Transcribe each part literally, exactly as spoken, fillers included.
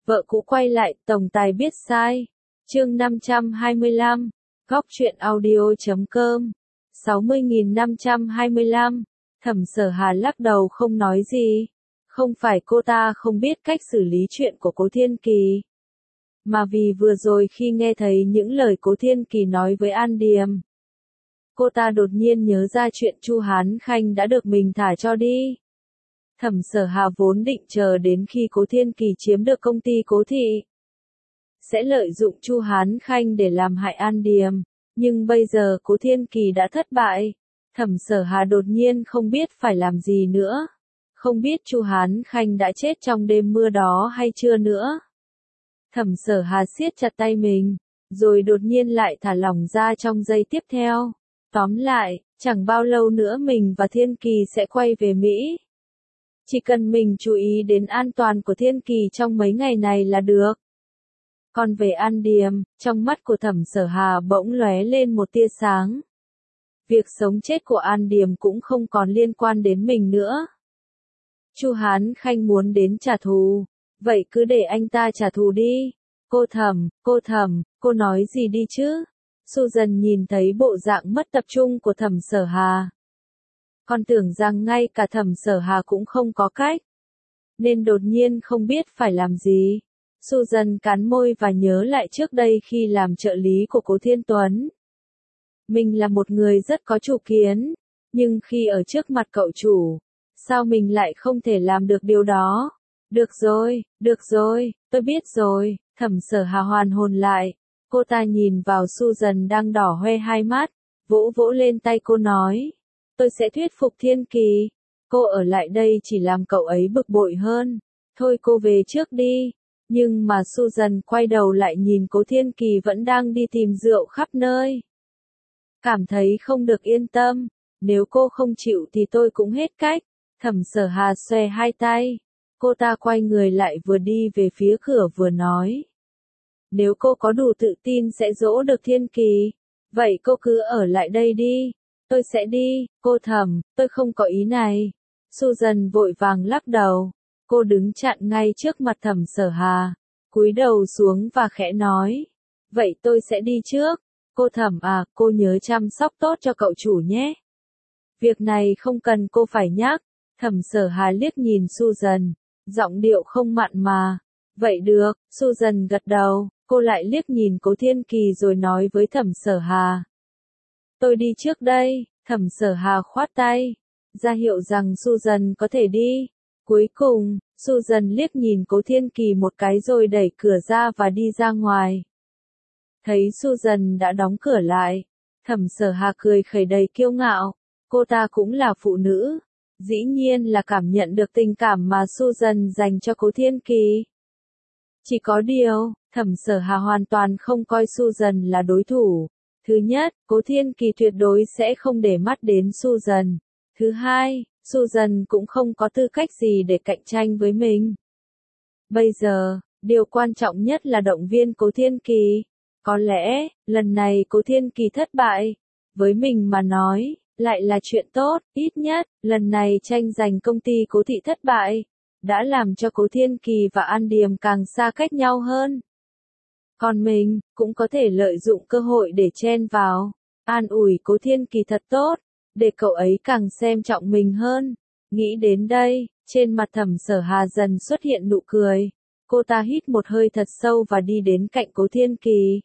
Vợ cũ quay lại, tổng tài biết sai. Chương năm trăm hai mươi lăm, góc truyện audio chấm com. sáu mươi nghìn năm trăm hai mươi lăm. Thẩm Sở Hà lắc đầu không nói gì. Không phải cô ta không biết cách xử lý chuyện của Cố Thiên Kỳ, mà vì vừa rồi khi nghe thấy những lời Cố Thiên Kỳ nói với An Điềm, cô ta đột nhiên nhớ ra chuyện Chu Hán Khanh đã được mình thả cho đi. Thẩm Sở Hà vốn định chờ đến khi Cố Thiên Kỳ chiếm được công ty Cố Thị, sẽ lợi dụng Chu Hán Khanh để làm hại An Điềm, nhưng bây giờ Cố Thiên Kỳ đã thất bại. Thẩm Sở Hà đột nhiên không biết phải làm gì nữa. Không biết Chu Hán Khanh đã chết trong đêm mưa đó hay chưa nữa. Thẩm Sở Hà siết chặt tay mình, rồi đột nhiên lại thả lỏng ra trong giây tiếp theo. Tóm lại, chẳng bao lâu nữa mình và Thiên Kỳ sẽ quay về Mỹ. Chỉ cần mình chú ý đến an toàn của Thiên Kỳ trong mấy ngày này là được. Còn về An Điềm, trong mắt của Thẩm Sở Hà bỗng lóe lên một tia sáng. Việc sống chết của An Điềm cũng không còn liên quan đến mình nữa. Chu Hán Khanh muốn đến trả thù, vậy cứ để anh ta trả thù đi. Cô Thẩm, cô Thẩm, cô nói gì đi chứ? Susan nhìn thấy bộ dạng mất tập trung của Thẩm Sở Hà. Còn tưởng rằng ngay cả Thẩm Sở Hà cũng không có cách, nên đột nhiên không biết phải làm gì. Susan cắn môi và nhớ lại trước đây khi làm trợ lý của Cố Thiên Tuấn. Mình là một người rất có chủ kiến, nhưng khi ở trước mặt cậu chủ, sao mình lại không thể làm được điều đó? Được rồi, được rồi, tôi biết rồi. Thẩm Sở Hà hoàn hồn lại. Cô ta nhìn vào Susan đang đỏ hoe hai mắt, vỗ vỗ lên tay cô nói. Tôi sẽ thuyết phục Thiên Kỳ. Cô ở lại đây chỉ làm cậu ấy bực bội hơn. Thôi cô về trước đi. Nhưng mà Susan quay đầu lại nhìn Cố Thiên Kỳ vẫn đang đi tìm rượu khắp nơi. Cảm thấy không được yên tâm. Nếu cô không chịu thì tôi cũng hết cách. Thẩm Sở Hà xòe hai tay. Cô ta quay người lại vừa đi về phía cửa vừa nói. Nếu cô có đủ tự tin sẽ dỗ được Thiên Kỳ, vậy cô cứ ở lại đây đi. Tôi sẽ đi. Cô Thẩm, tôi không có ý này. Susan vội vàng lắc đầu. Cô đứng chặn ngay trước mặt Thẩm Sở Hà, cúi đầu xuống và khẽ nói. Vậy tôi sẽ đi trước. Cô Thẩm à, cô nhớ chăm sóc tốt cho cậu chủ nhé. Việc này không cần cô phải nhắc. Thẩm Sở Hà liếc nhìn Susan, giọng điệu không mặn mà. Vậy được. Susan gật đầu. Cô lại liếc nhìn Cố Thiên Kỳ rồi nói với Thẩm Sở Hà. Tôi đi trước đây. Thẩm Sở Hà khoát tay, ra hiệu rằng Susan có thể đi. Cuối cùng, Susan liếc nhìn Cố Thiên Kỳ một cái rồi đẩy cửa ra và đi ra ngoài. Thấy Susan đã đóng cửa lại, Thẩm Sở Hà cười khẩy đầy kiêu ngạo. Cô ta cũng là phụ nữ, dĩ nhiên là cảm nhận được tình cảm mà Susan dành cho Cố Thiên Kỳ. Chỉ có điều, Thẩm Sở Hà hoàn toàn không coi Susan là đối thủ. Thứ nhất, Cố Thiên Kỳ tuyệt đối sẽ không để mắt đến Susan. Thứ hai, Susan cũng không có tư cách gì để cạnh tranh với mình. Bây giờ, điều quan trọng nhất là động viên Cố Thiên Kỳ. Có lẽ, lần này Cố Thiên Kỳ thất bại, với mình mà nói, lại là chuyện tốt. Ít nhất, lần này tranh giành công ty Cố Thị thất bại, đã làm cho Cố Thiên Kỳ và An Điềm càng xa cách nhau hơn. Còn mình, cũng có thể lợi dụng cơ hội để chen vào, an ủi Cố Thiên Kỳ thật tốt, để cậu ấy càng xem trọng mình hơn. Nghĩ đến đây, trên mặt Thẩm Sở Hà dần xuất hiện nụ cười. Cô ta hít một hơi thật sâu và đi đến cạnh Cố Thiên Kỳ.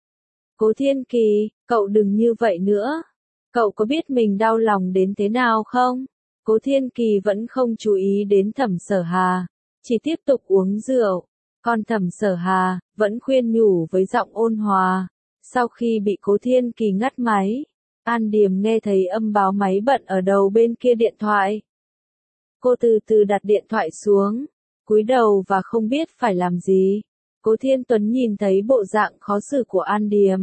Cố Thiên Kỳ, cậu đừng như vậy nữa. Cậu có biết mình đau lòng đến thế nào không? Cố Thiên Kỳ vẫn không chú ý đến Thẩm Sở Hà, chỉ tiếp tục uống rượu. Còn Thẩm Sở Hà, vẫn khuyên nhủ với giọng ôn hòa. Sau khi bị Cố Thiên Kỳ ngắt máy, An Điềm nghe thấy âm báo máy bận ở đầu bên kia điện thoại. Cô từ từ đặt điện thoại xuống, cúi đầu và không biết phải làm gì. Cố Thiên Tuấn nhìn thấy bộ dạng khó xử của An Điềm,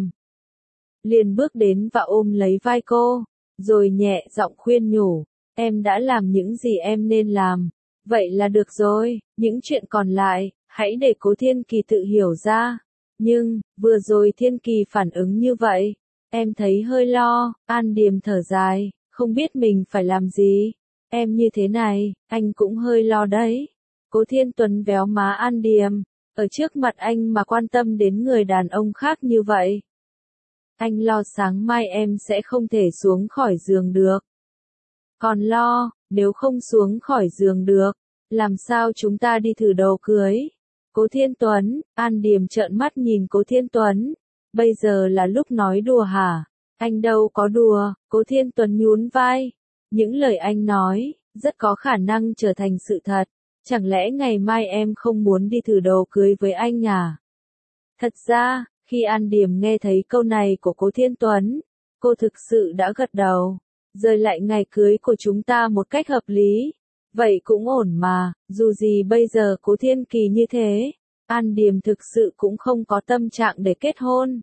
liền bước đến và ôm lấy vai cô, rồi nhẹ giọng khuyên nhủ. Em đã làm những gì em nên làm, vậy là được rồi, những chuyện còn lại, hãy để Cố Thiên Kỳ tự hiểu ra. Nhưng, vừa rồi Thiên Kỳ phản ứng như vậy, em thấy hơi lo. An Điềm thở dài, không biết mình phải làm gì. Em như thế này, anh cũng hơi lo đấy. Cố Thiên Tuấn véo má An Điềm, ở trước mặt anh mà quan tâm đến người đàn ông khác như vậy. Anh lo sáng mai em sẽ không thể xuống khỏi giường được. Còn lo, nếu không xuống khỏi giường được, làm sao chúng ta đi thử đồ cưới? Cố Thiên Tuấn, An Điềm trợn mắt nhìn Cố Thiên Tuấn. Bây giờ là lúc nói đùa hả? Anh đâu có đùa, Cố Thiên Tuấn nhún vai. Những lời anh nói, rất có khả năng trở thành sự thật. Chẳng lẽ ngày mai em không muốn đi thử đồ cưới với anh à? Thật ra, khi An Điềm nghe thấy câu này của Cố Thiên Tuấn, cô thực sự đã gật đầu. Rời lại ngày cưới của chúng ta một cách hợp lý. Vậy cũng ổn mà, dù gì bây giờ Cố Thiên Kỳ như thế, An Điềm thực sự cũng không có tâm trạng để kết hôn.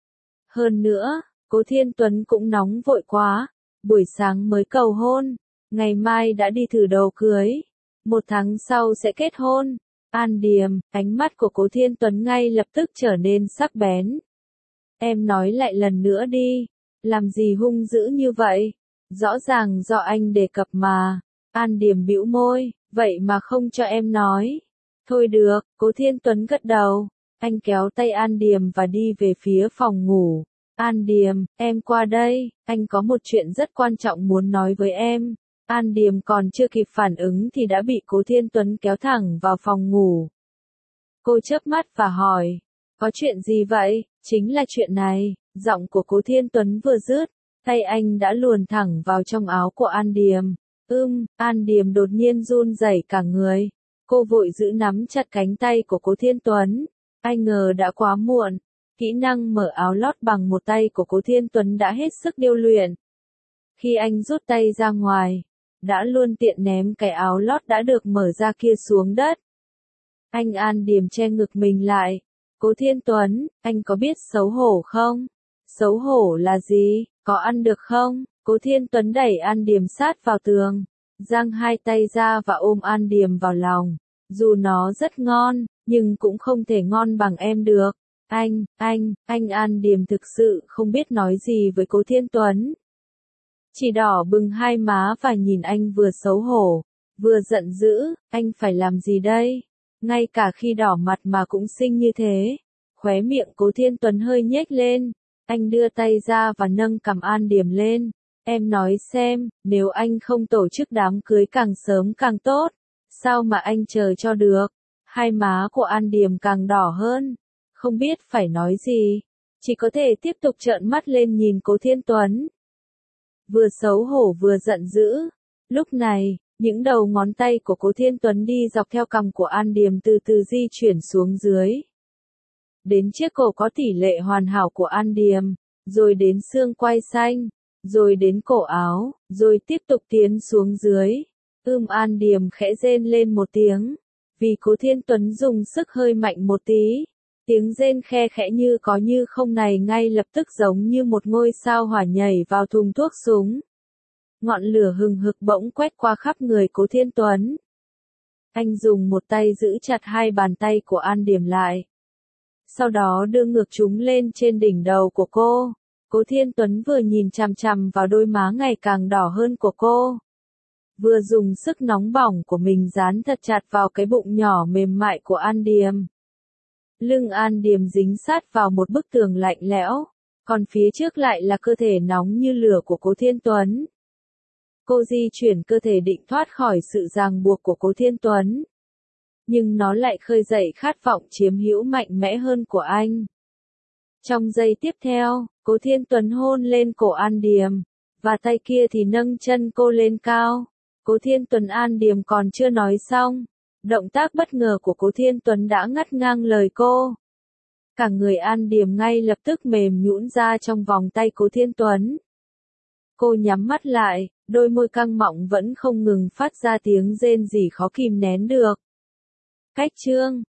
Hơn nữa, Cố Thiên Tuấn cũng nóng vội quá, buổi sáng mới cầu hôn, ngày mai đã đi thử đồ cưới, một tháng sau sẽ kết hôn. An Điềm, ánh mắt của Cố Thiên Tuấn ngay lập tức trở nên sắc bén. Em nói lại lần nữa đi, làm gì hung dữ như vậy? Rõ ràng do anh đề cập mà. An Điềm bĩu môi, vậy mà không cho em nói. Thôi được, Cố Thiên Tuấn gật đầu. Anh kéo tay An Điềm và đi về phía phòng ngủ. An Điềm, em qua đây, anh có một chuyện rất quan trọng muốn nói với em. An Điềm còn chưa kịp phản ứng thì đã bị Cố Thiên Tuấn kéo thẳng vào phòng ngủ. Cô chớp mắt và hỏi, có chuyện gì vậy? Chính là chuyện này. Giọng của Cố Thiên Tuấn vừa dứt, tay anh đã luồn thẳng vào trong áo của An Điềm. Ưm, An Điềm đột nhiên run rẩy cả người. Cô vội giữ nắm chặt cánh tay của Cố Thiên Tuấn. Ai ngờ đã quá muộn. Kỹ năng mở áo lót bằng một tay của Cố Thiên Tuấn đã hết sức điêu luyện. Khi anh rút tay ra ngoài, đã luôn tiện ném cái áo lót đã được mở ra kia xuống đất. Anh An Điềm che ngực mình lại. Cố Thiên Tuấn, anh có biết xấu hổ không? Xấu hổ là gì? Có ăn được không? Cố Thiên Tuấn đẩy An Điềm sát vào tường, giang hai tay ra và ôm An Điềm vào lòng. Dù nó rất ngon, nhưng cũng không thể ngon bằng em được. Anh, anh, anh An Điềm thực sự không biết nói gì với Cố Thiên Tuấn. Chỉ đỏ bừng hai má và nhìn anh vừa xấu hổ, vừa giận dữ, anh phải làm gì đây? Ngay cả khi đỏ mặt mà cũng xinh như thế. Khóe miệng Cố Thiên Tuấn hơi nhếch lên, anh đưa tay ra và nâng cằm An Điềm lên. Em nói xem, nếu anh không tổ chức đám cưới càng sớm càng tốt, sao mà anh chờ cho được? Hai má của An Điềm càng đỏ hơn, không biết phải nói gì, chỉ có thể tiếp tục trợn mắt lên nhìn Cố Thiên Tuấn. Vừa xấu hổ vừa giận dữ. Lúc này, những đầu ngón tay của Cố Thiên Tuấn đi dọc theo cằm của An Điềm từ từ di chuyển xuống dưới. Đến chiếc cổ có tỷ lệ hoàn hảo của An Điềm, rồi đến xương quai xanh, rồi đến cổ áo, rồi tiếp tục tiến xuống dưới. Ưm An Điềm khẽ rên lên một tiếng, vì Cố Thiên Tuấn dùng sức hơi mạnh một tí. Tiếng rên khe khẽ như có như không này ngay lập tức giống như một ngôi sao hỏa nhảy vào thùng thuốc súng. Ngọn lửa hừng hực bỗng quét qua khắp người Cố Thiên Tuấn. Anh dùng một tay giữ chặt hai bàn tay của An Điềm lại. Sau đó đưa ngược chúng lên trên đỉnh đầu của cô. Cố Thiên Tuấn vừa nhìn chằm chằm vào đôi má ngày càng đỏ hơn của cô, vừa dùng sức nóng bỏng của mình dán thật chặt vào cái bụng nhỏ mềm mại của An Điềm. Lưng An Điềm dính sát vào một bức tường lạnh lẽo, còn phía trước lại là cơ thể nóng như lửa của Cố Thiên Tuấn. Cô di chuyển cơ thể định thoát khỏi sự ràng buộc của Cố Thiên Tuấn, nhưng nó lại khơi dậy khát vọng chiếm hữu mạnh mẽ hơn của anh. Trong giây tiếp theo, Cố Thiên Tuấn hôn lên cổ An Điềm, và tay kia thì nâng chân cô lên cao. Cố Thiên Tuấn An Điềm còn chưa nói xong, động tác bất ngờ của Cố Thiên Tuấn đã ngắt ngang lời cô. Cả người An Điềm ngay lập tức mềm nhũn ra trong vòng tay Cố Thiên Tuấn. Cô nhắm mắt lại, đôi môi căng mọng vẫn không ngừng phát ra tiếng rên rỉ khó kìm nén được. Cách chương